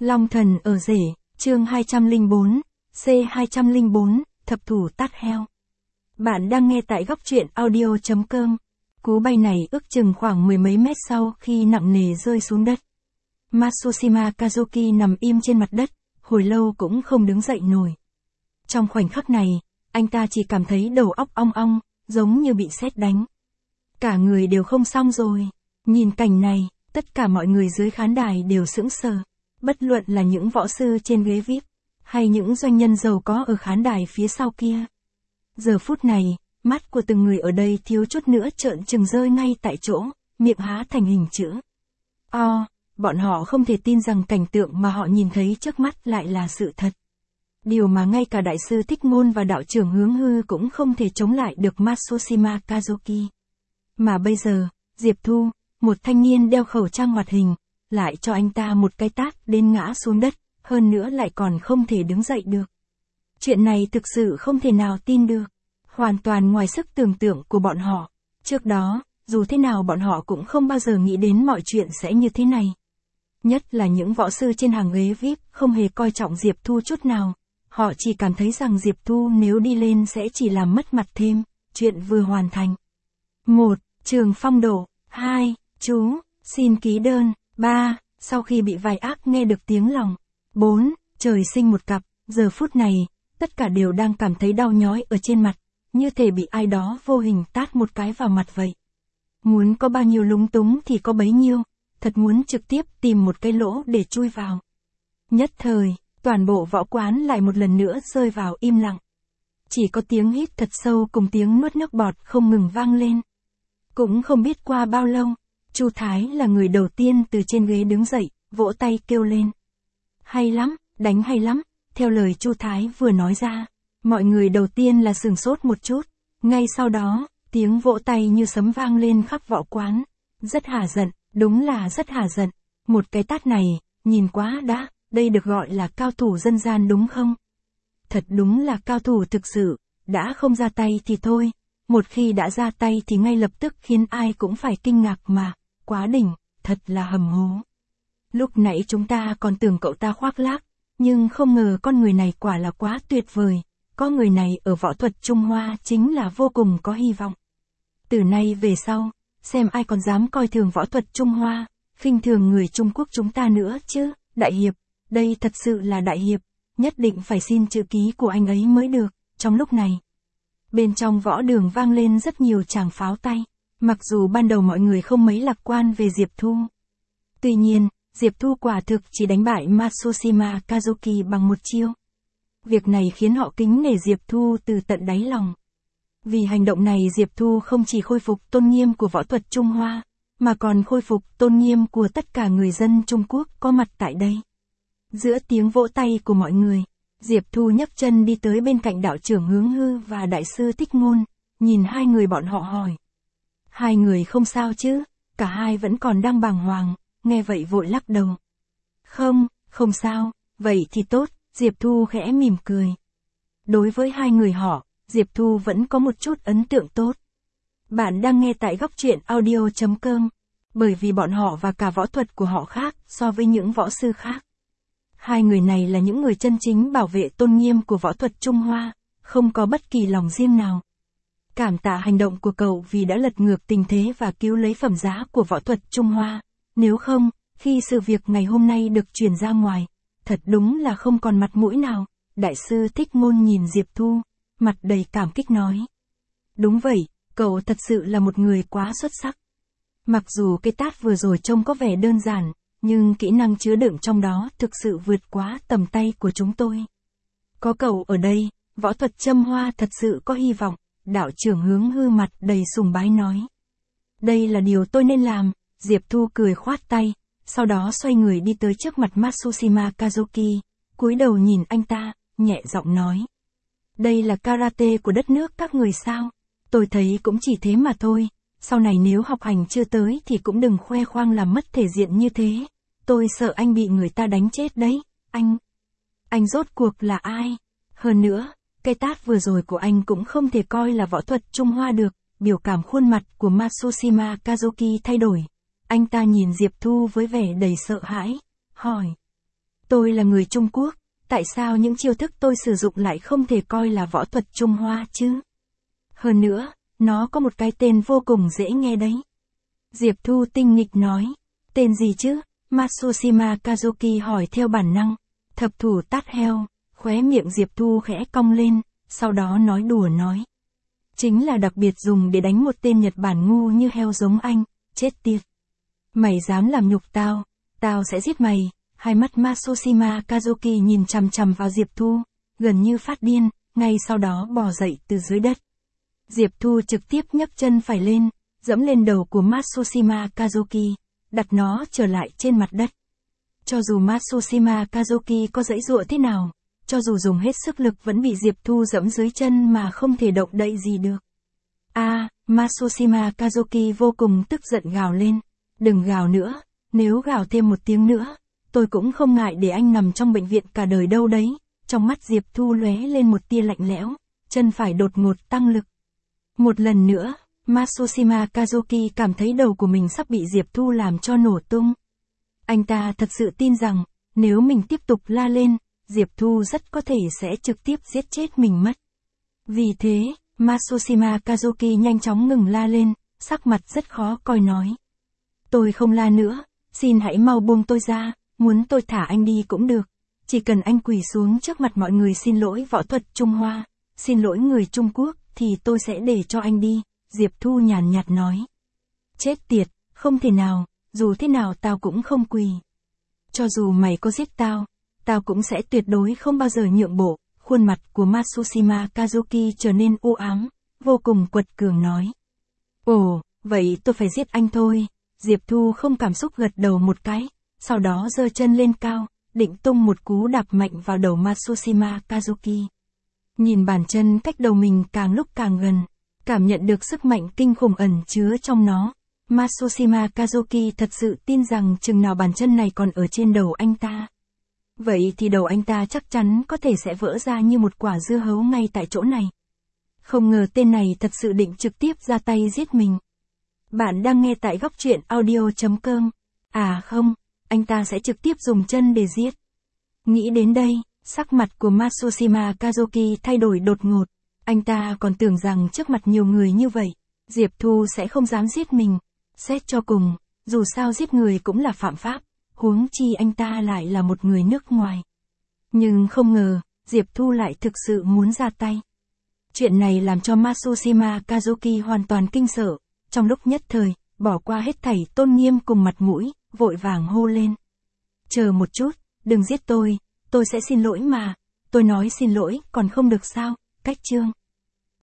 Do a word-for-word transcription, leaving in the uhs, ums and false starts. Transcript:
Long thần ở rể, chương hai trăm lẻ bốn, C hai trăm lẻ bốn, thập thủ tát heo. Bạn đang nghe tại góc truyện audio chấm com. Cú bay này ước chừng khoảng mười mấy mét sau khi nặng nề rơi xuống đất. Matsushima Kazuki nằm im trên mặt đất, hồi lâu cũng không đứng dậy nổi. Trong khoảnh khắc này, anh ta chỉ cảm thấy đầu óc ong ong, giống như bị sét đánh. Cả người đều không xong rồi. Nhìn cảnh này, tất cả mọi người dưới khán đài đều sững sờ. Bất luận là những võ sư trên ghế vi ai pi, hay những doanh nhân giàu có ở khán đài phía sau kia. Giờ phút này, mắt của từng người ở đây thiếu chút nữa trợn trừng rơi ngay tại chỗ, miệng há thành hình chữ O. Bọn họ không thể tin rằng cảnh tượng mà họ nhìn thấy trước mắt lại là sự thật. Điều mà ngay cả đại sư Thích Ngôn và đạo trưởng Hướng Hư cũng không thể chống lại được Matsushima Kazuki. Mà bây giờ, Diệp Thu, một thanh niên đeo khẩu trang hoạt hình, lại cho anh ta một cái tát đến ngã xuống đất, hơn nữa lại còn không thể đứng dậy được. Chuyện này thực sự không thể nào tin được, hoàn toàn ngoài sức tưởng tượng của bọn họ. Trước đó, dù thế nào bọn họ cũng không bao giờ nghĩ đến mọi chuyện sẽ như thế này. Nhất là những võ sư trên hàng ghế vi ai pi không hề coi trọng Diệp Thu chút nào. Họ chỉ cảm thấy rằng Diệp Thu nếu đi lên sẽ chỉ làm mất mặt thêm, chuyện vừa hoàn thành. một. Trường phong độ. hai. Chú, xin ký đơn. ba. Sau khi bị vài ác nghe được tiếng lòng. bốn. Trời sinh một cặp, giờ phút này, tất cả đều đang cảm thấy đau nhói ở trên mặt, như thể bị ai đó vô hình tát một cái vào mặt vậy. Muốn có bao nhiêu lúng túng thì có bấy nhiêu, thật muốn trực tiếp tìm một cái lỗ để chui vào. Nhất thời, toàn bộ võ quán lại một lần nữa rơi vào im lặng. Chỉ có tiếng hít thật sâu cùng tiếng nuốt nước bọt không ngừng vang lên. Cũng không biết qua bao lâu, Chu Thái là người đầu tiên từ trên ghế đứng dậy, vỗ tay kêu lên. Hay lắm, đánh hay lắm, theo lời Chu Thái vừa nói ra, mọi người đầu tiên là sửng sốt một chút, ngay sau đó, tiếng vỗ tay như sấm vang lên khắp võ quán. Rất hả giận, đúng là rất hả giận, một cái tát này, nhìn quá đã, đây được gọi là cao thủ dân gian đúng không? Thật đúng là cao thủ thực sự, đã không ra tay thì thôi, một khi đã ra tay thì ngay lập tức khiến ai cũng phải kinh ngạc mà, quá đỉnh, thật là hầm hố. Lúc nãy chúng ta còn tưởng cậu ta khoác lác, nhưng không ngờ con người này quả là quá tuyệt vời, có người này ở võ thuật Trung Hoa chính là vô cùng có hy vọng. Từ nay về sau, xem ai còn dám coi thường võ thuật Trung Hoa, khinh thường người Trung Quốc chúng ta nữa chứ, đại hiệp, đây thật sự là đại hiệp, nhất định phải xin chữ ký của anh ấy mới được. Trong lúc này, bên trong võ đường vang lên rất nhiều tràng pháo tay, mặc dù ban đầu mọi người không mấy lạc quan về Diệp Thu. Tuy nhiên, Diệp Thu quả thực chỉ đánh bại Matsushima Kazuki bằng một chiêu. Việc này khiến họ kính nể Diệp Thu từ tận đáy lòng. Vì hành động này Diệp Thu không chỉ khôi phục tôn nghiêm của võ thuật Trung Hoa, mà còn khôi phục tôn nghiêm của tất cả người dân Trung Quốc có mặt tại đây. Giữa tiếng vỗ tay của mọi người, Diệp Thu nhấc chân đi tới bên cạnh đạo trưởng Hướng Hư và đại sư Thích Ngôn, nhìn hai người bọn họ hỏi. Hai người không sao chứ, cả hai vẫn còn đang bàng hoàng, nghe vậy vội lắc đầu. Không, không sao, vậy thì tốt, Diệp Thu khẽ mỉm cười. Đối với hai người họ, Diệp Thu vẫn có một chút ấn tượng tốt. Bạn đang nghe tại góc truyện audio chấm com, bởi vì bọn họ và cả võ thuật của họ khác so với những võ sư khác. Hai người này là những người chân chính bảo vệ tôn nghiêm của võ thuật Trung Hoa, không có bất kỳ lòng riêng nào. Cảm tạ hành động của cậu vì đã lật ngược tình thế và cứu lấy phẩm giá của võ thuật Trung Hoa. Nếu không, khi sự việc ngày hôm nay được truyền ra ngoài, thật đúng là không còn mặt mũi nào. Đại sư Thích Ngôn nhìn Diệp Thu, mặt đầy cảm kích nói. Đúng vậy, cậu thật sự là một người quá xuất sắc. Mặc dù cái tát vừa rồi trông có vẻ đơn giản, nhưng kỹ năng chứa đựng trong đó thực sự vượt quá tầm tay của chúng tôi. Có cậu ở đây, võ thuật Châm Hoa thật sự có hy vọng, đạo trưởng Hướng Hư mặt đầy sùng bái nói. Đây là điều tôi nên làm, Diệp Thu cười khoát tay, sau đó xoay người đi tới trước mặt Matsushima Kazuki, cúi đầu nhìn anh ta, nhẹ giọng nói. Đây là karate của đất nước các người sao? Tôi thấy cũng chỉ thế mà thôi, sau này nếu học hành chưa tới thì cũng đừng khoe khoang làm mất thể diện như thế. Tôi sợ anh bị người ta đánh chết đấy, anh. Anh rốt cuộc là ai? Hơn nữa, cái tát vừa rồi của anh cũng không thể coi là võ thuật Trung Hoa được. Biểu cảm khuôn mặt của Matsushima Kazuki thay đổi. Anh ta nhìn Diệp Thu với vẻ đầy sợ hãi, hỏi. Tôi là người Trung Quốc, tại sao những chiêu thức tôi sử dụng lại không thể coi là võ thuật Trung Hoa chứ? Hơn nữa, nó có một cái tên vô cùng dễ nghe đấy. Diệp Thu tinh nghịch nói. Tên gì chứ? Matsushima Kazuki hỏi theo bản năng. Thập thủ tát heo, khóe miệng Diệp Thu khẽ cong lên, sau đó nói đùa nói. Chính là đặc biệt dùng để đánh một tên Nhật Bản ngu như heo giống anh, chết tiệt. Mày dám làm nhục tao, tao sẽ giết mày. Hai mắt Matsushima Kazuki nhìn chằm chằm vào Diệp Thu, gần như phát điên, ngay sau đó bò dậy từ dưới đất. Diệp Thu trực tiếp nhấc chân phải lên, dẫm lên đầu của Matsushima Kazuki, đặt nó trở lại trên mặt đất. Cho dù Matsushima Kazuki có giãy giụa thế nào, cho dù dùng hết sức lực vẫn bị Diệp Thu dẫm dưới chân mà không thể động đậy gì được. A, à, Matsushima Kazuki vô cùng tức giận gào lên. Đừng gào nữa, nếu gào thêm một tiếng nữa, tôi cũng không ngại để anh nằm trong bệnh viện cả đời đâu đấy. Trong mắt Diệp Thu lóe lên một tia lạnh lẽo, chân phải đột ngột tăng lực. Một lần nữa, Matsushima Kazuki cảm thấy đầu của mình sắp bị Diệp Thu làm cho nổ tung. Anh ta thật sự tin rằng, nếu mình tiếp tục la lên, Diệp Thu rất có thể sẽ trực tiếp giết chết mình mất. Vì thế, Matsushima Kazuki nhanh chóng ngừng la lên, sắc mặt rất khó coi nói. Tôi không la nữa, xin hãy mau buông tôi ra, muốn tôi thả anh đi cũng được. Chỉ cần anh quỳ xuống trước mặt mọi người xin lỗi võ thuật Trung Hoa, xin lỗi người Trung Quốc, thì tôi sẽ để cho anh đi, Diệp Thu nhàn nhạt nói. Chết tiệt, không thể nào, dù thế nào tao cũng không quỳ. Cho dù mày có giết tao, tao cũng sẽ tuyệt đối không bao giờ nhượng bộ. Khuôn mặt của Matsushima Kazuki trở nên u ám, vô cùng quật cường nói. Ồ, vậy tôi phải giết anh thôi. Diệp Thu không cảm xúc gật đầu một cái, sau đó giơ chân lên cao, định tung một cú đạp mạnh vào đầu Matsushima Kazuki. Nhìn bàn chân cách đầu mình càng lúc càng gần, cảm nhận được sức mạnh kinh khủng ẩn chứa trong nó. Matsushima Kazuki thật sự tin rằng chừng nào bàn chân này còn ở trên đầu anh ta. Vậy thì đầu anh ta chắc chắn có thể sẽ vỡ ra như một quả dưa hấu ngay tại chỗ này. Không ngờ tên này thật sự định trực tiếp ra tay giết mình. Bạn đang nghe tại góc truyện audio chấm com. À không, anh ta sẽ trực tiếp dùng chân để giết. Nghĩ đến đây, sắc mặt của Matsushima Kazuki thay đổi đột ngột. Anh ta còn tưởng rằng trước mặt nhiều người như vậy, Diệp Thu sẽ không dám giết mình. Xét cho cùng, dù sao giết người cũng là phạm pháp, huống chi anh ta lại là một người nước ngoài. Nhưng không ngờ, Diệp Thu lại thực sự muốn ra tay. Chuyện này làm cho Matsushima Kazuki hoàn toàn kinh sợ, trong lúc nhất thời, bỏ qua hết thảy tôn nghiêm cùng mặt mũi, vội vàng hô lên. Chờ một chút, đừng giết tôi, tôi sẽ xin lỗi mà, tôi nói xin lỗi còn không được sao, cách chương.